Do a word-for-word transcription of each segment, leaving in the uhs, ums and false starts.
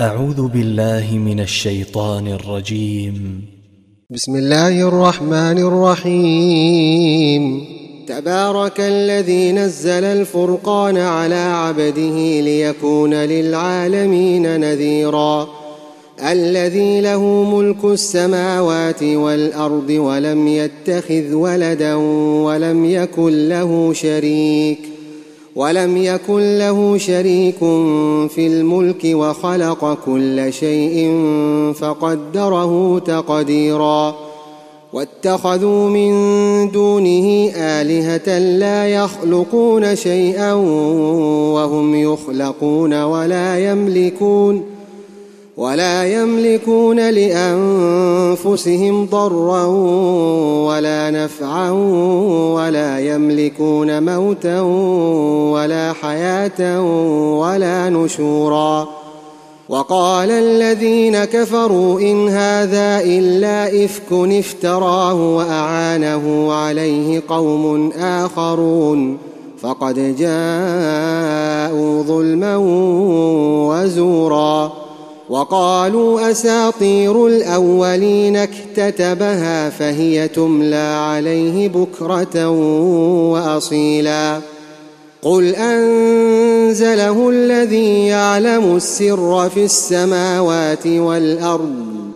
أعوذ بالله من الشيطان الرجيم. بسم الله الرحمن الرحيم. تبارك الذي نزل الفرقان على عبده ليكون للعالمين نذيرا. الذي له ملك السماوات والأرض ولم يتخذ ولدا ولم يكن له شريك ولم يكن له شريك في الملك وخلق كل شيء فقدره تقديرا. واتخذوا من دونه آلهة لا يخلقون شيئا وهم يخلقون ولا يملكون ولا يملكون لأنفسهم ضرا ولا نفعا ولا يملكون موتا ولا حياة ولا نشورا. وقال الذين كفروا إن هذا إلا إفك افتراه وأعانه عليه قوم آخرون فقد جاءوا ظلما وزورا. وقالوا أساطير الأولين اكتتبها فهي تملى عليه بكرة وأصيلا. قل أنزله الذي يعلم السر في السماوات والأرض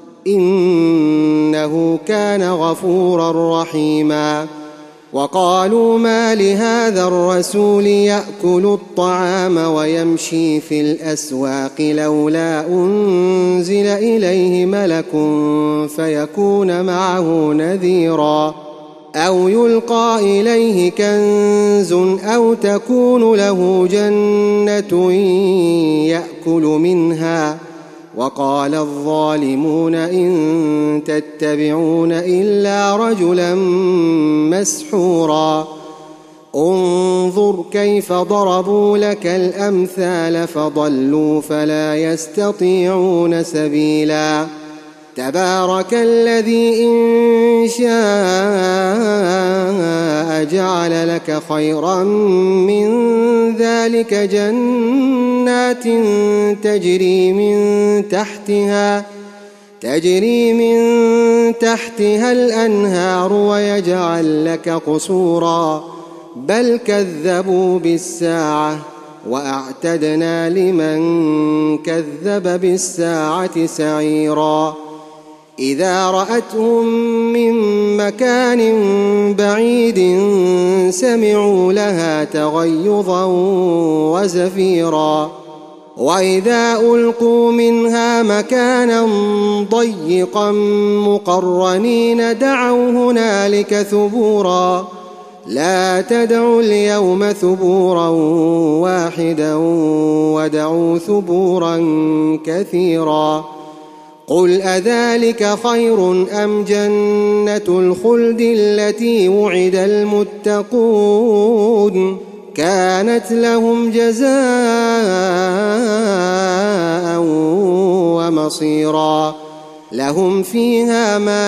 إنه كان غفورا رحيما. وقالوا ما لهذا الرسول يأكل الطعام ويمشي في الأسواق لولا أنزل إليه ملك فيكون معه نذيرا أو يلقى إليه كنز أو تكون له جنة يأكل منها. وقال الظالمون إن تتبعون إلا رجلا مسحورا. انظر كيف ضربوا لك الأمثال فضلوا فلا يستطيعون سبيلا. تبارك الذي إن شاء جعل لك خيرا من ذلك جنات تجري من تحتها تجري من تحتها الأنهار ويجعل لك قصورا بل كذبوا بالساعة وأعتدنا لمن كذب بالساعة سعيرا. إذا رأتهم من مكان بعيد سمعوا لها تغيظا وزفيرا. وإذا ألقوا منها مكانا ضيقا مقرنين دعوا هنالك ثبورا. لا تدعوا اليوم ثبورا واحدا ودعوا ثبورا كثيرا. قل أذلك خير أم جنة الخلد التي وعد المتقون كانت لهم جزاء ومصيرا. لهم فيها ما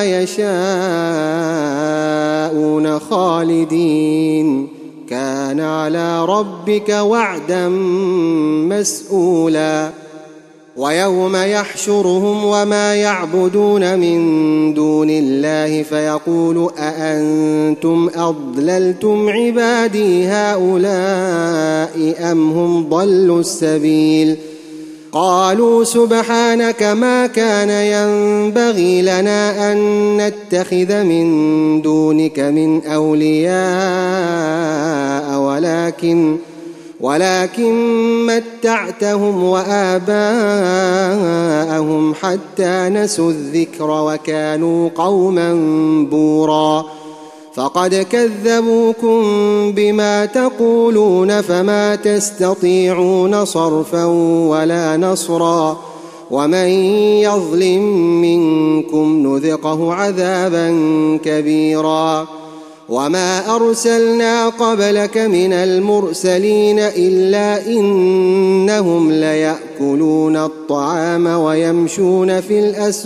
يشاءون خالدين كان على ربك وعدا مسئولا. ويوم يحشرهم وما يعبدون من دون الله فيقول أأنتم أضللتم عبادي هؤلاء أم هم ضلوا السبيل. قالوا سبحانك ما كان ينبغي لنا أن نتخذ من دونك من أولياء ولكن ولكن متعتهم وآباءهم حتى نسوا الذكر وكانوا قوما بورا. فقد كذبوكم بما تقولون فما تستطيعون صرفا ولا نصرا. ومن يظلم منكم نذقه عذابا كبيرا. وما أرسلنا قبلك من المرسلين إلا إنهم ليأكلون الطعام ويمشون في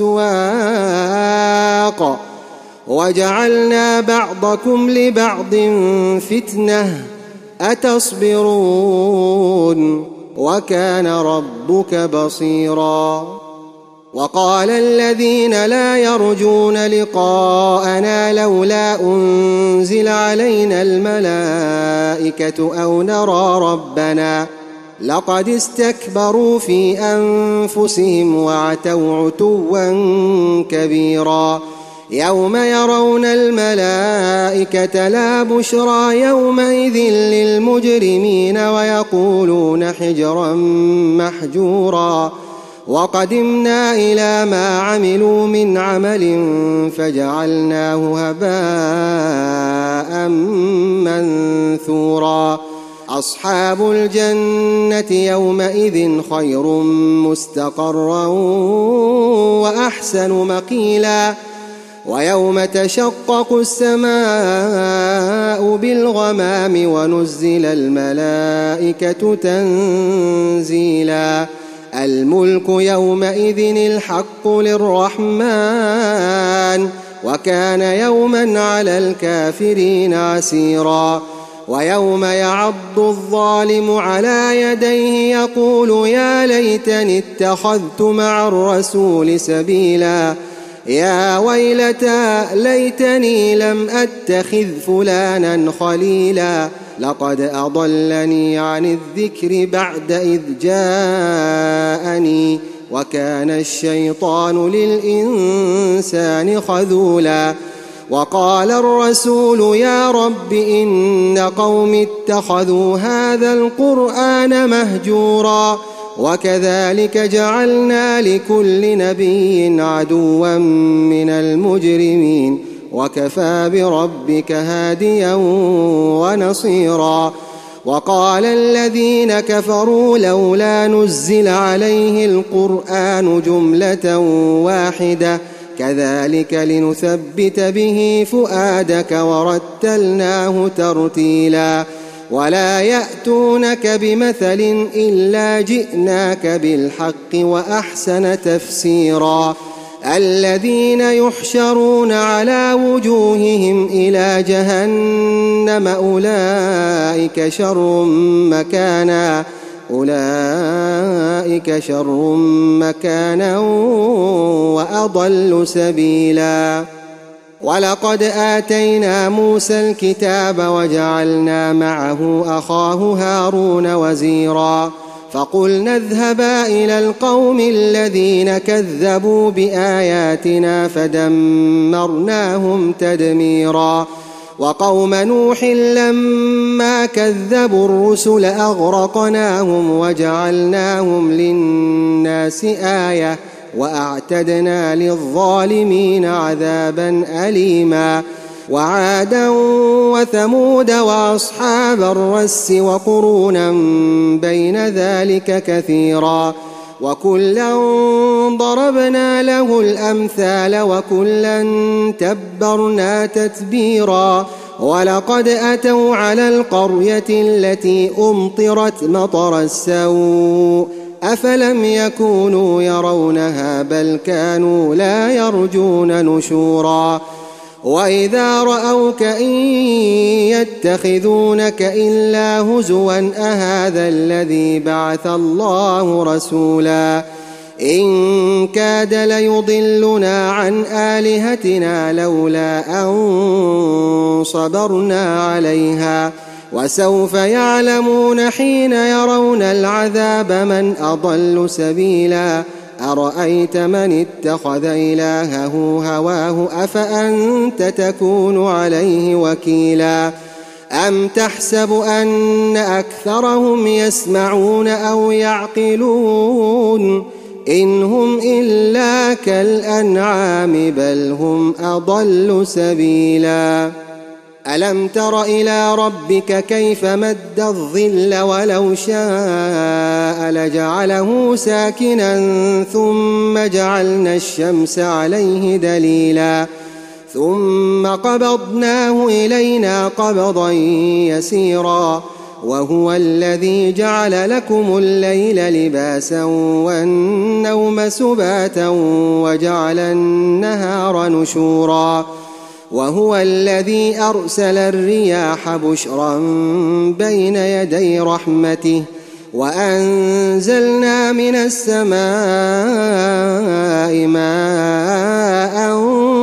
الأسواق وجعلنا بعضكم لبعض فتنة أتصبرون وكان ربك بصيرا. وقال الذين لا يرجون لقاءنا لولا أنزل علينا الملائكة أو نرى ربنا لقد استكبروا في أنفسهم وعتوا عتوا كبيرا. يوم يرون الملائكة لا بشرى يومئذ للمجرمين ويقولون حجرا محجورا. وقدمنا إلى ما عملوا من عمل فجعلناه هباء منثورا. أصحاب الجنة يومئذ خير مستقرا وأحسن مقيلا. ويوم تشقق السماء بالغمام ونزل الملائكة تنزيلا. الملك يومئذ الحق للرحمن وكان يوما على الكافرين عسيرا. ويوم يعض الظالم على يديه يقول يا ليتني اتخذت مع الرسول سبيلا. يا ويلتى ليتني لم أتخذ فلانا خليلا لقد أضلني عن الذكر بعد إذ جاءني وكان الشيطان للإنسان خذولا. وقال الرسول يا رب إن قوم اتخذوا هذا القرآن مهجورا. وكذلك جعلنا لكل نبي عدوا من المجرمين وكفى بربك هاديا ونصيرا. وقال الذين كفروا لولا نزل عليه القرآن جملة واحدة كذلك لنثبت به فؤادك ورتلناه ترتيلا. ولا يأتونك بمثل إلا جئناك بالحق وأحسن تفسيرا. الذين يحشرون على وجوههم إلى جهنم أولئك شر مكانا أولئك شر مكانا وأضل سبيلا. ولقد آتينا موسى الكتاب وجعلنا معه أخاه هارون وزيرا. فقلنا اذهبا إلى القوم الذين كذبوا بآياتنا فدمرناهم تدميرا. وقوم نوح لما كذبوا الرسل أغرقناهم وجعلناهم للناس آية وأعتدنا للظالمين عذابا أليما. وعادا وثمود وأصحاب الرس وقرونا بين ذلك كثيرا. وكلا ضربنا له الأمثال وكلا تبرنا تتبيرا. ولقد أتوا على القرية التي أمطرت مطر السوء أفلم يكونوا يرونها بل كانوا لا يرجون نشورا. وإذا رأوك إن يتخذونك إلا هزوا أهذا الذي بعث الله رسولا. إن كاد ليضلنا عن آلهتنا لولا أن صبرنا عليها. وسوف يعلمون حين يرون العذاب من أضل سبيلا. أرأيت من اتخذ إلهه هواه أفأنت تكون عليه وكيلا. أم تحسب أن أكثرهم يسمعون أو يعقلون إن هم إلا كالأنعام بل هم أضل سبيلا. ألم تر إلى ربك كيف مد الظل ولو شاء لجعله ساكنا ثم جعلنا الشمس عليه دليلا ثم قبضناه إلينا قبضا يسيرا. وهو الذي جعل لكم الليل لباسا والنوم سباتا وجعل النهار نشورا. وهو الذي أرسل الرياح بشرا بين يدي رحمته وأنزلنا من السماء ماء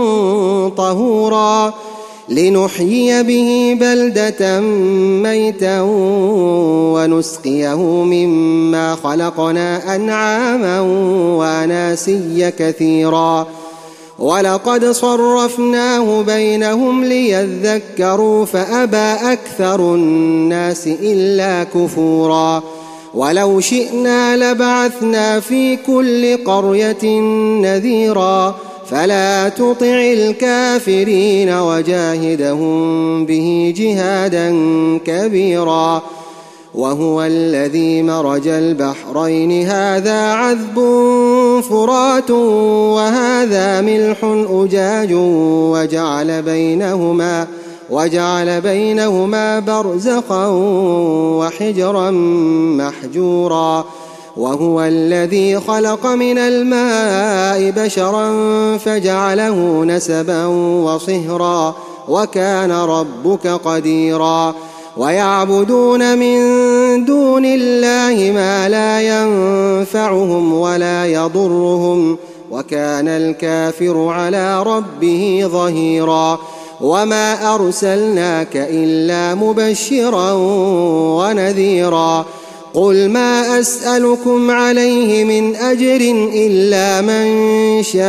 طهورا لنحيي به بلدة ميتا ونسقيه مما خلقنا أنعاما وأناسيا كثيرا ولقد صرفناه بينهم ليذكروا فأبى أكثر الناس إلا كفورا ولو شئنا لبعثنا في كل قرية نذيرا فلا تطع الكافرين وجاهدهم به جهادا كبيرا وهو الذي مرج البحرين هذا عذب فرات وهذا ملح أجاج وجعل بينهما وجعل بينهما برزخا وحجرا محجورا وهو الذي خلق من الماء بشرا فجعله نسبا وصهرا وكان ربك قديرا ويعبدون من دون الله ما لا ينفعهم ولا يضرهم وكان الكافر على ربه ظهيرا وما أرسلناك إلا مبشرا ونذيرا قل ما أسألكم عليه من أجر إلا من شاء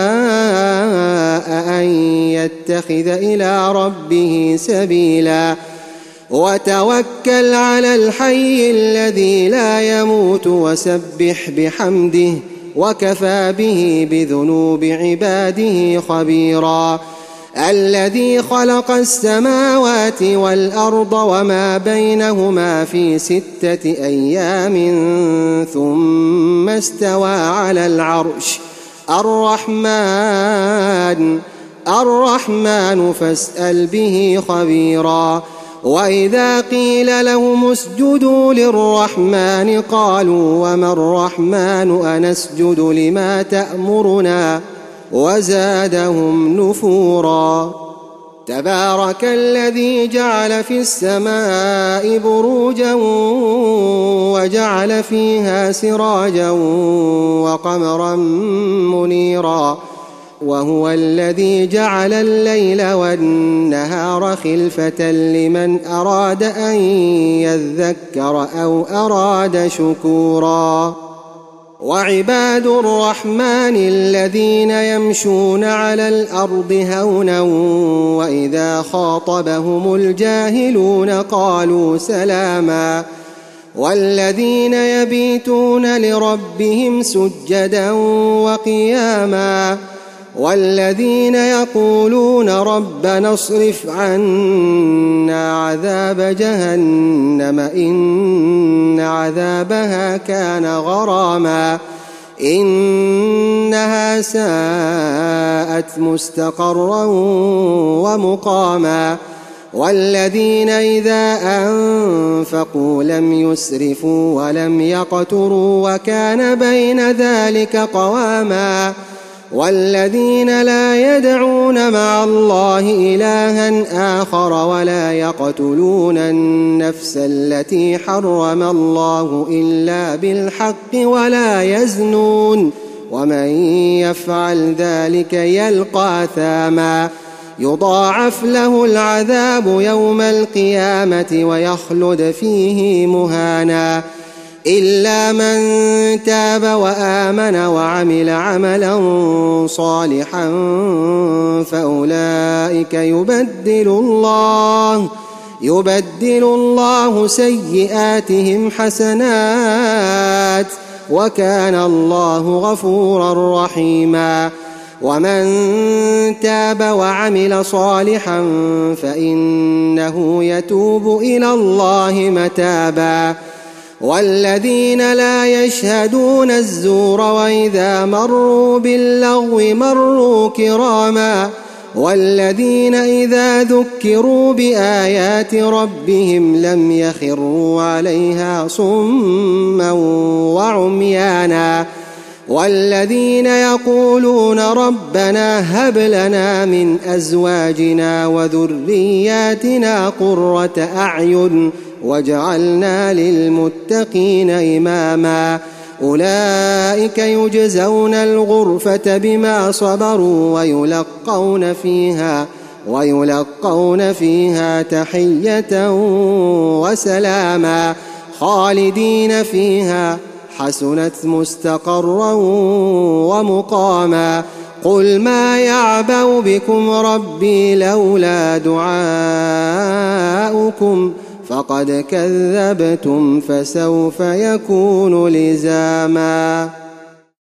أن يتخذ إلى ربه سبيلا وتوكل على الحي الذي لا يموت وسبح بحمده وكفى به بذنوب عباده خبيرا الذي خلق السماوات والأرض وما بينهما في ستة أيام ثم استوى على العرش الرحمن الرحمن فاسأل به خبيرا وإذا قيل لهم اسجدوا للرحمن قالوا وما الرحمن أنسجد لما تأمرنا وزادهم نفورا تبارك الذي جعل في السماء بروجا وجعل فيها سراجا وقمرا منيرا وهو الذي جعل الليل والنهار خلفة لمن أراد أن يذكر أو أراد شكورا وعباد الرحمن الذين يمشون على الأرض هونا وإذا خاطبهم الجاهلون قالوا سلاما والذين يبيتون لربهم سجدا وقياما والذين يقولون ربنا اصرف عنا عذاب جهنم إن عذابها كان غراما إنها ساءت مستقرا ومقاما والذين إذا أنفقوا لم يسرفوا ولم يقتروا وكان بين ذلك قواما والذين لا يدعون مع الله إلها آخر ولا يقتلون النفس التي حرم الله إلا بالحق ولا يزنون ومن يفعل ذلك يلقى أثاما يضاعف له العذاب يوم القيامة ويخلد فيه مهانا إلا من تاب وآمن وعمل عملا صالحا فأولئك يبدل الله يبدل الله سيئاتهم حسنات وكان الله غفورا رحيما ومن تاب وعمل صالحا فإنه يتوب إلى الله متابا والذين لا يشهدون الزور وإذا مروا باللغو مروا كراما والذين إذا ذكروا بآيات ربهم لم يخروا عليها صما وعميانا والذين يقولون ربنا هب لنا من أزواجنا وذرياتنا قرة أعين وجعلنا للمتقين إماما أولئك يجزون الغرفة بما صبروا ويلقون فيها ويلقون فيها تحية وسلاما خالدين فيها حسنت مستقرا ومقاما قل ما يعبأ بكم ربي لولا دعاؤكم فقد كذبتم فسوف يكون لزاما.